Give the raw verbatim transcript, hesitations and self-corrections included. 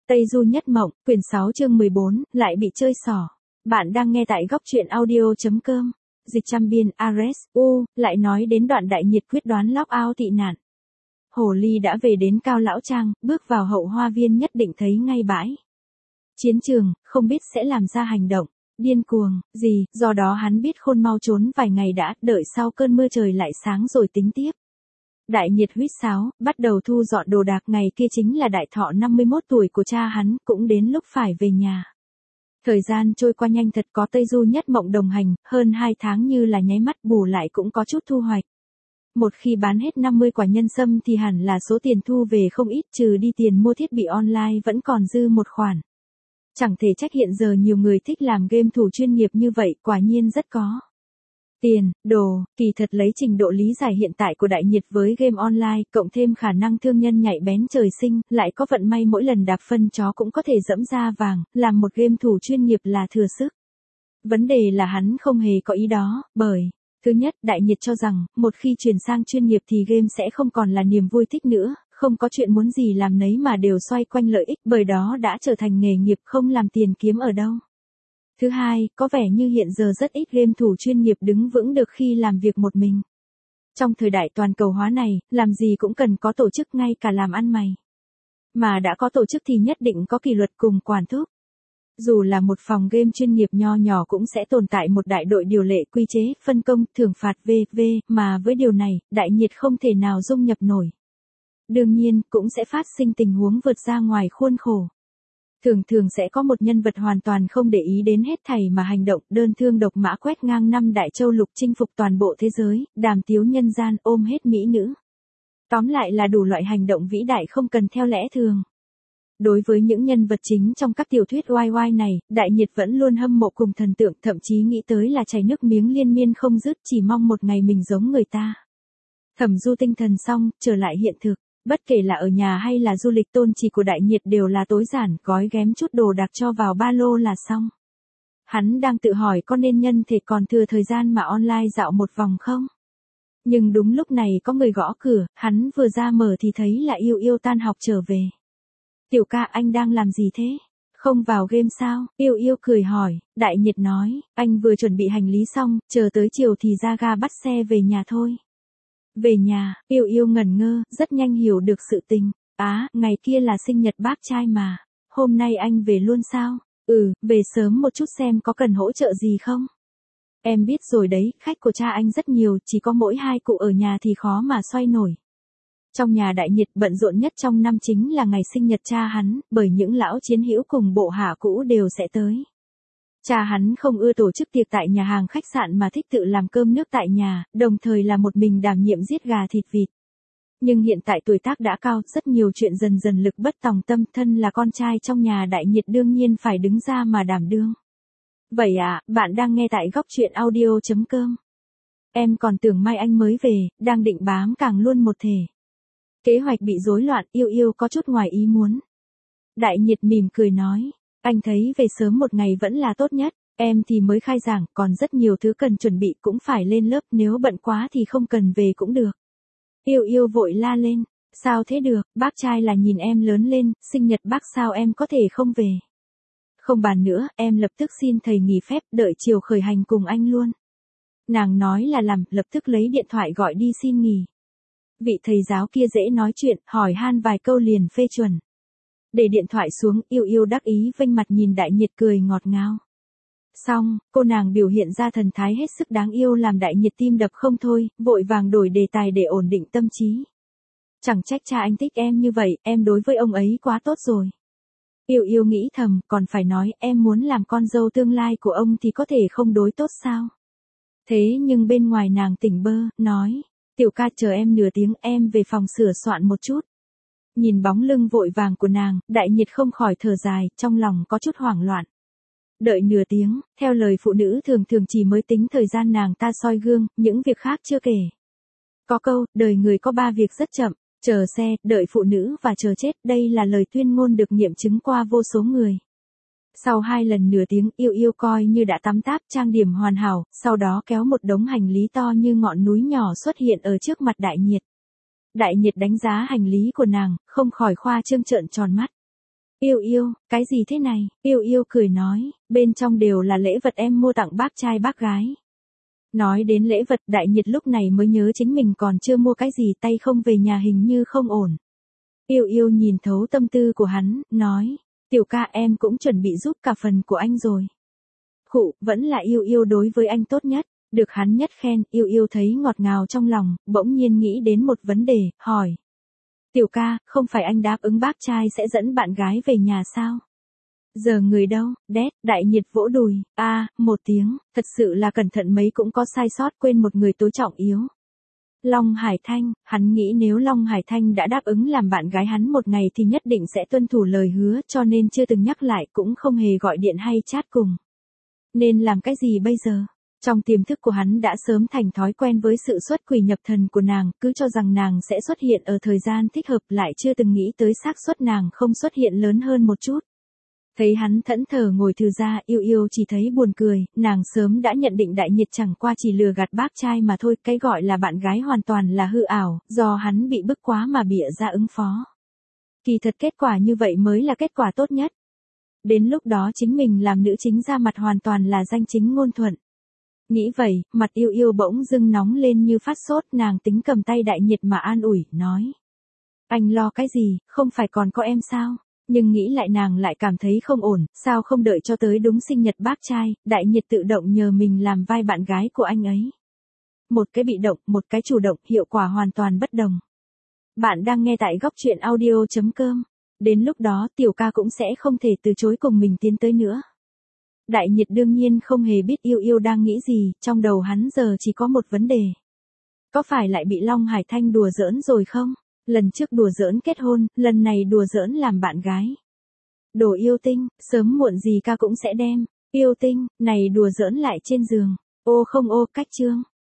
Tây Du Nhất Mộng, quyển sáu chương mười bốn, lại bị chơi xỏ. Bạn đang nghe tại góc truyện audio.com. Dịch trăm biên, Ares, U, lại nói đến đoạn đại nhiệt quyết đoán lóc ao tị nạn. Hồ ly đã về đến Cao Lão Trang, bước vào hậu hoa viên nhất định thấy ngay bãi chiến trường, không biết sẽ làm ra hành động điên cuồng gì, do đó hắn biết khôn mau trốn vài ngày đã, đợi sau cơn mưa trời lại sáng rồi tính tiếp. Đại nhiệt huýt sáo, bắt đầu thu dọn đồ đạc, ngày kia chính là đại thọ năm mươi mốt tuổi của cha hắn, cũng đến lúc phải về nhà. Thời gian trôi qua nhanh thật, có Tây Du Nhất Mộng đồng hành, hơn hai tháng như là nháy mắt, bù lại cũng có chút thu hoạch. Một khi bán hết năm mươi quả nhân sâm thì hẳn là số tiền thu về không ít, trừ đi tiền mua thiết bị online vẫn còn dư một khoản. Chẳng thể trách hiện giờ nhiều người thích làm game thủ chuyên nghiệp như vậy, quả nhiên rất có tiền, đồ. Kỳ thật lấy trình độ lý giải hiện tại của đại nhiệt với game online, cộng thêm khả năng thương nhân nhạy bén trời sinh, lại có vận may mỗi lần đạp phân chó cũng có thể dẫm ra vàng, làm một game thủ chuyên nghiệp là thừa sức. Vấn đề là hắn không hề có ý đó, bởi thứ nhất, đại nhiệt cho rằng, một khi chuyển sang chuyên nghiệp thì game sẽ không còn là niềm vui thích nữa, không có chuyện muốn gì làm nấy mà đều xoay quanh lợi ích, bởi đó đã trở thành nghề nghiệp, không làm tiền kiếm ở đâu. Thứ hai, có vẻ như hiện giờ rất ít game thủ chuyên nghiệp đứng vững được khi làm việc một mình. Trong thời đại toàn cầu hóa này, làm gì cũng cần có tổ chức, ngay cả làm ăn mày. Mà đã có tổ chức thì nhất định có kỷ luật cùng quản thúc. Dù là một phòng game chuyên nghiệp nho nhỏ cũng sẽ tồn tại một đại đội điều lệ, quy chế, phân công, thưởng phạt vân vân, mà với điều này, đại nhiệt không thể nào dung nhập nổi. Đương nhiên, cũng sẽ phát sinh tình huống vượt ra ngoài khuôn khổ. Thường thường sẽ có một nhân vật hoàn toàn không để ý đến hết thảy mà hành động, đơn thương độc mã quét ngang năm đại châu lục, chinh phục toàn bộ thế giới, đàm tiếu nhân gian, ôm hết mỹ nữ. Tóm lại là đủ loại hành động vĩ đại không cần theo lẽ thường. Đối với những nhân vật chính trong các tiểu thuyết oai oai này, đại nhiệt vẫn luôn hâm mộ cùng thần tượng, thậm chí nghĩ tới là chảy nước miếng liên miên không dứt, chỉ mong một ngày mình giống người ta. Thẩm du tinh thần xong, trở lại hiện thực. Bất kể là ở nhà hay là du lịch, tôn chỉ của đại nhiệt đều là tối giản, gói ghém chút đồ đạc cho vào ba lô là xong. Hắn đang tự hỏi có nên nhân thể còn thừa thời gian mà online dạo một vòng không? Nhưng đúng lúc này có người gõ cửa, hắn vừa ra mở thì thấy là Yêu Yêu tan học trở về. Tiểu ca, anh đang làm gì thế? Không vào game sao? Yêu Yêu cười hỏi. Đại nhiệt nói, anh vừa chuẩn bị hành lý xong, chờ tới chiều thì ra ga bắt xe về nhà thôi. Về nhà, Yêu Yêu ngẩn ngơ, rất nhanh hiểu được sự tình. Á, ngày kia là sinh nhật bác trai mà. Hôm nay anh về luôn sao? Ừ, về sớm một chút, xem có cần hỗ trợ gì không? Em biết rồi đấy, khách của cha anh rất nhiều, chỉ có mỗi hai cụ ở nhà thì khó mà xoay nổi. Trong nhà đại nhiệt, bận rộn nhất trong năm chính là ngày sinh nhật cha hắn, bởi những lão chiến hữu cùng bộ hạ cũ đều sẽ tới. Cha hắn không ưa tổ chức tiệc tại nhà hàng khách sạn mà thích tự làm cơm nước tại nhà, đồng thời là một mình đảm nhiệm giết gà thịt vịt. Nhưng hiện tại tuổi tác đã cao, rất nhiều chuyện dần dần lực bất tòng tâm, thân là con trai trong nhà đại nhiệt đương nhiên phải đứng ra mà đảm đương. Vậy à, bạn đang nghe tại góc truyện audio.com. Em còn tưởng mai anh mới về, đang định bám càng luôn một thể. Kế hoạch bị rối loạn, Yêu Yêu có chút ngoài ý muốn. Đại nhiệt mỉm cười nói, anh thấy về sớm một ngày vẫn là tốt nhất, em thì mới khai giảng, còn rất nhiều thứ cần chuẩn bị, cũng phải lên lớp, nếu bận quá thì không cần về cũng được. Yêu Yêu vội la lên, sao thế được, bác trai là nhìn em lớn lên, sinh nhật bác sao em có thể không về. Không bàn nữa, em lập tức xin thầy nghỉ phép, đợi chiều khởi hành cùng anh luôn. Nàng nói là làm, lập tức lấy điện thoại gọi đi xin nghỉ. Vị thầy giáo kia dễ nói chuyện, hỏi han vài câu liền phê chuẩn. Để điện thoại xuống, Yêu Yêu đắc ý vênh mặt nhìn đại nhiệt cười ngọt ngào. Xong, cô nàng biểu hiện ra thần thái hết sức đáng yêu làm đại nhiệt tim đập không thôi, vội vàng đổi đề tài để ổn định tâm trí. Chẳng trách cha anh thích em như vậy, em đối với ông ấy quá tốt rồi. Yêu Yêu nghĩ thầm, còn phải nói, em muốn làm con dâu tương lai của ông thì có thể không đối tốt sao? Thế nhưng bên ngoài nàng tỉnh bơ, nói, tiểu ca chờ em nửa tiếng, em về phòng sửa soạn một chút. Nhìn bóng lưng vội vàng của nàng, đại nhiệt không khỏi thở dài, trong lòng có chút hoảng loạn. Đợi nửa tiếng, theo lời phụ nữ thường thường chỉ mới tính thời gian nàng ta soi gương, những việc khác chưa kể. Có câu, đời người có ba việc rất chậm, chờ xe, đợi phụ nữ và chờ chết, đây là lời tuyên ngôn được nghiệm chứng qua vô số người. Sau hai lần nửa tiếng, Yêu Yêu coi như đã tắm táp trang điểm hoàn hảo, sau đó kéo một đống hành lý to như ngọn núi nhỏ xuất hiện ở trước mặt đại nhiệt. Đại nhiệt đánh giá hành lý của nàng, không khỏi khoa trương trợn tròn mắt. Yêu yêu, cái gì thế này? Yêu yêu cười nói, bên trong đều là lễ vật em mua tặng bác trai bác gái. Nói đến lễ vật, Đại Nhiệt lúc này mới nhớ chính mình còn chưa mua cái gì, tay không về nhà hình như không ổn. Yêu yêu nhìn thấu tâm tư của hắn, nói, tiểu ca em cũng chuẩn bị giúp cả phần của anh rồi. Khụ, vẫn là yêu yêu đối với anh tốt nhất, được hắn nhất khen, yêu yêu thấy ngọt ngào trong lòng, bỗng nhiên nghĩ đến một vấn đề, hỏi. Tiểu ca, không phải anh đáp ứng bác trai sẽ dẫn bạn gái về nhà sao? Giờ người đâu? Đét, Đại Nhiệt vỗ đùi, a, à, một tiếng, thật sự là cẩn thận mấy cũng có sai sót, quên một người tối trọng yếu. Long Hải Thanh, hắn nghĩ nếu Long Hải Thanh đã đáp ứng làm bạn gái hắn một ngày thì nhất định sẽ tuân thủ lời hứa, cho nên chưa từng nhắc lại, cũng không hề gọi điện hay chat cùng. Nên làm cái gì bây giờ? Trong tiềm thức của hắn đã sớm thành thói quen với sự xuất quỷ nhập thần của nàng, cứ cho rằng nàng sẽ xuất hiện ở thời gian thích hợp, lại chưa từng nghĩ tới xác suất nàng không xuất hiện lớn hơn một chút. Thấy hắn thẫn thờ ngồi thư ra, yêu yêu chỉ thấy buồn cười, nàng sớm đã nhận định Đại Nhiệt chẳng qua chỉ lừa gạt bác trai mà thôi, cái gọi là bạn gái hoàn toàn là hư ảo, do hắn bị bức quá mà bịa ra ứng phó. Kỳ thật kết quả như vậy mới là kết quả tốt nhất. Đến lúc đó chính mình làm nữ chính ra mặt hoàn toàn là danh chính ngôn thuận. Nghĩ vậy, mặt yêu yêu bỗng dưng nóng lên như phát sốt, nàng tính cầm tay Đại Nhiệt mà an ủi, nói. Anh lo cái gì, không phải còn có em sao? Nhưng nghĩ lại nàng lại cảm thấy không ổn, sao không đợi cho tới đúng sinh nhật bác trai, Đại Nhiệt tự động nhờ mình làm vai bạn gái của anh ấy. Một cái bị động, một cái chủ động, hiệu quả hoàn toàn bất đồng. Bạn đang nghe tại góc truyện audio chấm com. Đến lúc đó tiểu ca cũng sẽ không thể từ chối cùng mình tiến tới nữa. Đại Nhiệt đương nhiên không hề biết yêu yêu đang nghĩ gì, trong đầu hắn giờ chỉ có một vấn đề. Có phải lại bị Long Hải Thanh đùa giỡn rồi không? Lần trước đùa giỡn kết hôn, lần này đùa giỡn làm bạn gái. Đồ yêu tinh, sớm muộn gì ca cũng sẽ đem. Yêu tinh, này đùa giỡn lại trên giường. Ô không ô, cách chương.